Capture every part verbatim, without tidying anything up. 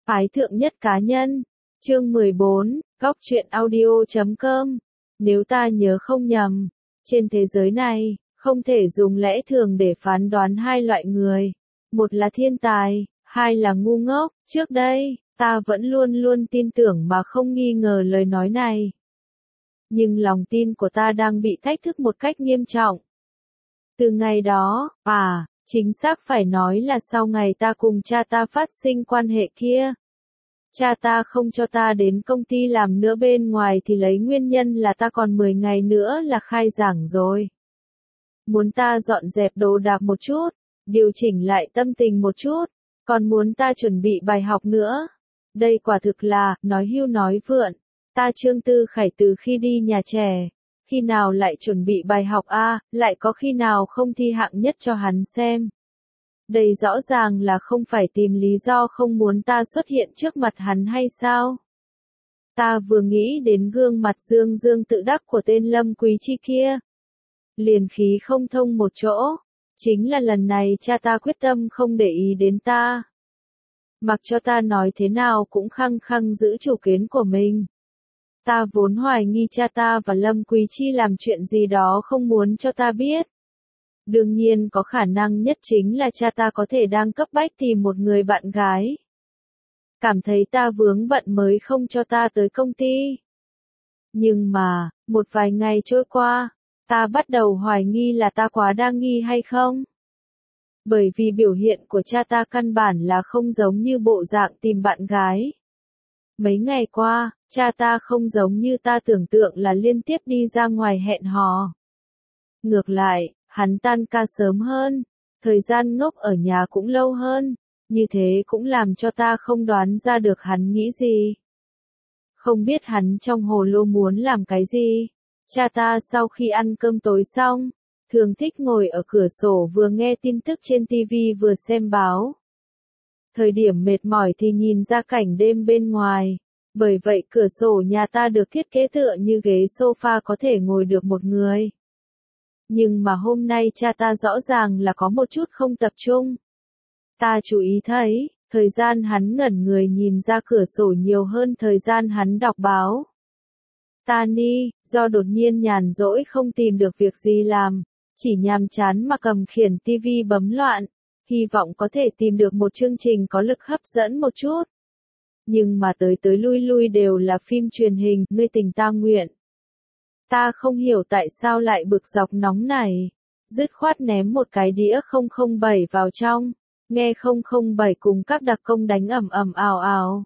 Phái thượng nhất cá nhân. Chương mười bốn, góc truyện audio chấm com. Nếu ta nhớ không nhầm, trên thế giới này, không thể dùng lẽ thường để phán đoán hai loại người. Một là thiên tài, hai là ngu ngốc. Trước đây, ta vẫn luôn luôn tin tưởng mà không nghi ngờ lời nói này. Nhưng lòng tin của ta đang bị thách thức một cách nghiêm trọng. Từ ngày đó, à, chính xác phải nói là sau ngày ta cùng cha ta phát sinh quan hệ kia. Cha ta không cho ta đến công ty làm nữa bên ngoài thì lấy nguyên nhân là ta còn mười ngày nữa là khai giảng rồi. Muốn ta dọn dẹp đồ đạc một chút, điều chỉnh lại tâm tình một chút, còn muốn ta chuẩn bị bài học nữa. Đây quả thực là, nói hưu nói vượn. Ta Trương Tư Khải từ khi đi nhà trẻ, khi nào lại chuẩn bị bài học a, à, lại có khi nào không thi hạng nhất cho hắn xem. Đây rõ ràng là không phải tìm lý do không muốn ta xuất hiện trước mặt hắn hay sao? Ta vừa nghĩ đến gương mặt dương dương tự đắc của tên Lâm Quý Chi kia. Liền khí không thông một chỗ. Chính là lần này cha ta quyết tâm không để ý đến ta. Mặc cho ta nói thế nào cũng khăng khăng giữ chủ kiến của mình. Ta vốn hoài nghi cha ta và Lâm Quý Chi làm chuyện gì đó không muốn cho ta biết. Đương nhiên có khả năng nhất chính là cha ta có thể đang cấp bách tìm một người bạn gái. Cảm thấy ta vướng bận mới không cho ta tới công ty. Nhưng mà, một vài ngày trôi qua, ta bắt đầu hoài nghi là ta quá đa nghi hay không? Bởi vì biểu hiện của cha ta căn bản là không giống như bộ dạng tìm bạn gái. Mấy ngày qua, cha ta không giống như ta tưởng tượng là liên tiếp đi ra ngoài hẹn hò. Ngược lại, hắn tan ca sớm hơn, thời gian ngốc ở nhà cũng lâu hơn, như thế cũng làm cho ta không đoán ra được hắn nghĩ gì. Không biết hắn trong hồ lô muốn làm cái gì. Cha ta sau khi ăn cơm tối xong, thường thích ngồi ở cửa sổ vừa nghe tin tức trên ti vi vừa xem báo. Thời điểm mệt mỏi thì nhìn ra cảnh đêm bên ngoài, bởi vậy cửa sổ nhà ta được thiết kế tựa như ghế sofa có thể ngồi được một người. Nhưng mà hôm nay cha ta rõ ràng là có một chút không tập trung. Ta chú ý thấy, thời gian hắn ngẩn người nhìn ra cửa sổ nhiều hơn thời gian hắn đọc báo. Ta ni, do đột nhiên nhàn rỗi không tìm được việc gì làm, chỉ nhàm chán mà cầm khiển ti vi bấm loạn, hy vọng có thể tìm được một chương trình có lực hấp dẫn một chút. Nhưng mà tới tới lui lui đều là phim truyền hình, ngươi tình ta nguyện. Ta không hiểu tại sao lại bực dọc nóng này. Dứt khoát ném một cái đĩa không không bảy vào trong, nghe không không bảy cùng các đặc công đánh ầm ầm ào ào.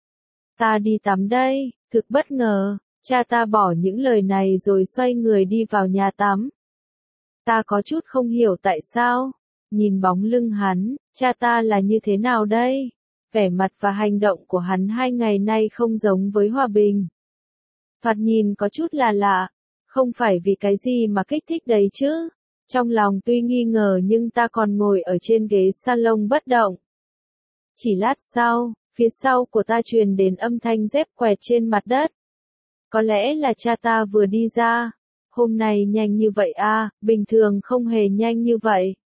Ta đi tắm đây, thực bất ngờ, cha ta bỏ những lời này rồi xoay người đi vào nhà tắm. Ta có chút không hiểu tại sao, nhìn bóng lưng hắn, cha ta là như thế nào đây? Vẻ mặt và hành động của hắn hai ngày nay không giống với hòa bình. Thoạt nhìn có chút là lạ, không phải vì cái gì mà kích thích đấy chứ. Trong lòng tuy nghi ngờ nhưng ta còn ngồi ở trên ghế salon bất động. Chỉ lát sau, phía sau của ta truyền đến âm thanh dép quẹt trên mặt đất. Có lẽ là cha ta vừa đi ra. Hôm nay nhanh như vậy à, bình thường không hề nhanh như vậy.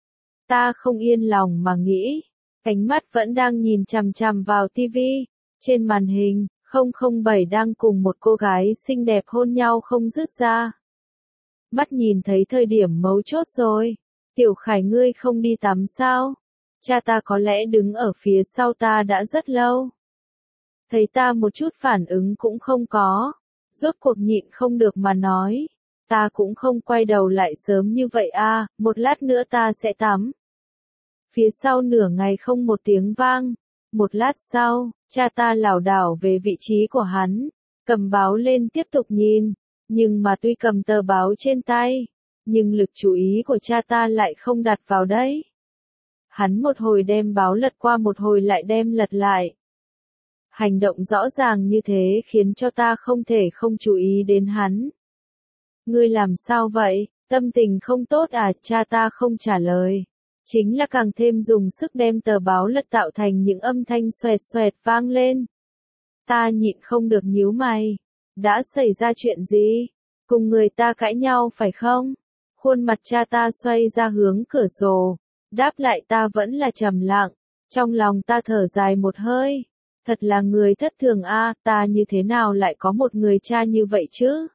Ta không yên lòng mà nghĩ. Ánh mắt vẫn đang nhìn chằm chằm vào ti vi. Trên màn hình, không không bảy đang cùng một cô gái xinh đẹp hôn nhau không dứt ra. Mắt nhìn thấy thời điểm mấu chốt rồi. Tiểu Khải ngươi không đi tắm sao? Cha ta có lẽ đứng ở phía sau ta đã rất lâu. Thấy ta một chút phản ứng cũng không có. Rốt cuộc nhịn không được mà nói. Ta cũng không quay đầu lại sớm như vậy à, một lát nữa ta sẽ tắm. Phía sau nửa ngày không một tiếng vang. Một lát sau, cha ta lảo đảo về vị trí của hắn, cầm báo lên tiếp tục nhìn, nhưng mà tuy cầm tờ báo trên tay, nhưng lực chú ý của cha ta lại không đặt vào đấy. Hắn một hồi đem báo lật qua một hồi lại đem lật lại. Hành động rõ ràng như thế khiến cho ta không thể không chú ý đến hắn. Ngươi làm sao vậy, tâm tình không tốt à? Cha ta không trả lời. Chính là càng thêm dùng sức đem tờ báo lật tạo thành những âm thanh xoẹt xoẹt vang lên. Ta nhịn không được nhíu mày. Đã xảy ra chuyện gì? Cùng người ta cãi nhau phải không? Khuôn mặt cha ta xoay ra hướng cửa sổ. Đáp lại ta vẫn là trầm lặng. Trong lòng ta thở dài một hơi. Thật là người thất thường a, ta như thế nào lại có một người cha như vậy chứ?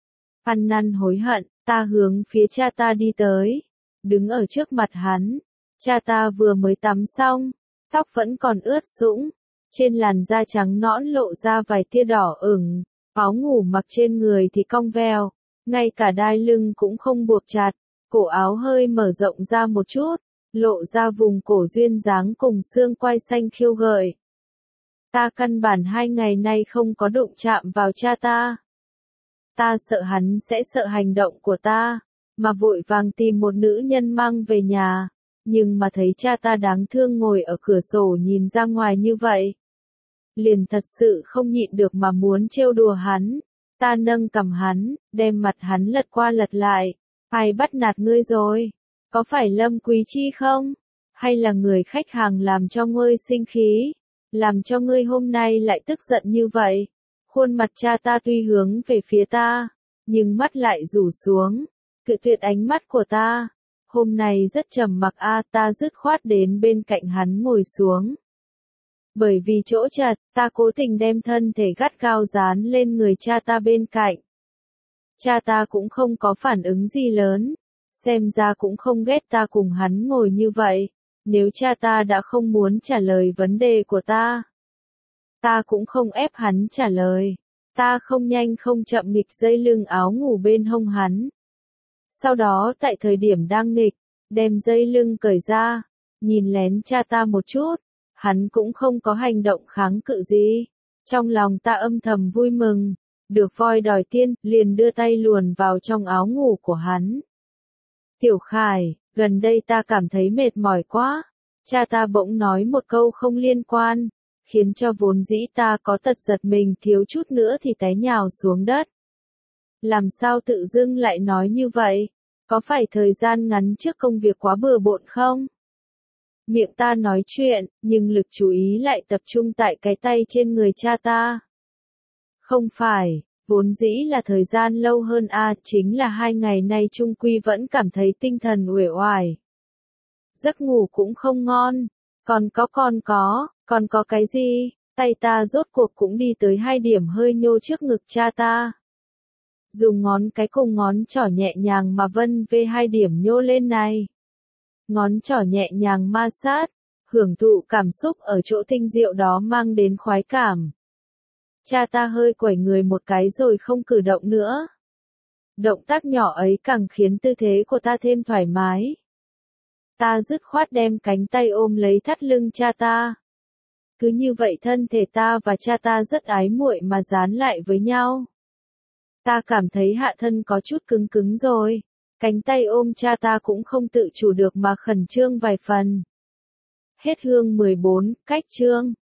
Ăn năn hối hận, ta hướng phía cha ta đi tới, đứng ở trước mặt hắn. Cha ta vừa mới tắm xong, tóc vẫn còn ướt sũng, trên làn da trắng nõn lộ ra vài tia đỏ ửng, áo ngủ mặc trên người thì cong veo, ngay cả đai lưng cũng không buộc chặt, cổ áo hơi mở rộng ra một chút, lộ ra vùng cổ duyên dáng cùng xương quai xanh khiêu gợi. Ta căn bản hai ngày nay không có đụng chạm vào cha ta. Ta sợ hắn sẽ sợ hành động của ta, mà vội vàng tìm một nữ nhân mang về nhà, nhưng mà thấy cha ta đáng thương ngồi ở cửa sổ nhìn ra ngoài như vậy. Liền thật sự không nhịn được mà muốn trêu đùa hắn. Ta nâng cầm hắn, đem mặt hắn lật qua lật lại. Ai bắt nạt ngươi rồi? Có phải Lâm Quý Chi không? Hay là người khách hàng làm cho ngươi sinh khí? Làm cho ngươi hôm nay lại tức giận như vậy? Khuôn mặt cha ta tuy hướng về phía ta, nhưng mắt lại rủ xuống, cự tuyệt ánh mắt của ta. Hôm nay rất trầm mặc a, ta dứt khoát đến bên cạnh hắn ngồi xuống. Bởi vì chỗ chật, ta cố tình đem thân thể gắt gao dán lên người cha ta bên cạnh. Cha ta cũng không có phản ứng gì lớn, xem ra cũng không ghét ta cùng hắn ngồi như vậy. Nếu cha ta đã không muốn trả lời vấn đề của ta, ta cũng không ép hắn trả lời. Ta không nhanh không chậm nghịch dây lưng áo ngủ bên hông hắn. Sau đó tại thời điểm đang nghịch, đem dây lưng cởi ra, nhìn lén cha ta một chút, hắn cũng không có hành động kháng cự gì. Trong lòng ta âm thầm vui mừng, được voi đòi tiên, liền đưa tay luồn vào trong áo ngủ của hắn. Tiểu Khải, gần đây ta cảm thấy mệt mỏi quá. Cha ta bỗng nói một câu không liên quan, khiến cho vốn dĩ ta có tật giật mình thiếu chút nữa thì té nhào xuống đất. Làm sao tự dưng lại nói như vậy? Có phải thời gian ngắn trước công việc quá bừa bộn không? Miệng ta nói chuyện, nhưng lực chú ý lại tập trung tại cái tay trên người cha ta. Không phải, vốn dĩ là thời gian lâu hơn a, à, chính là hai ngày nay trung quy vẫn cảm thấy tinh thần uể oải. Giấc ngủ cũng không ngon, còn có còn có, còn có cái gì? Tay ta rốt cuộc cũng đi tới hai điểm hơi nhô trước ngực cha ta. Dùng ngón cái cùng ngón trỏ nhẹ nhàng mà vân về hai điểm nhô lên này. Ngón trỏ nhẹ nhàng ma sát, hưởng thụ cảm xúc ở chỗ tinh diệu đó mang đến khoái cảm. Cha ta hơi quẩy người một cái rồi không cử động nữa. Động tác nhỏ ấy càng khiến tư thế của ta thêm thoải mái. Ta dứt khoát đem cánh tay ôm lấy thắt lưng cha ta. Cứ như vậy thân thể ta và cha ta rất ái muội mà dán lại với nhau. Ta cảm thấy hạ thân có chút cứng cứng rồi. Cánh tay ôm cha ta cũng không tự chủ được mà khẩn trương vài phần. Hết chương mười bốn, cách chương.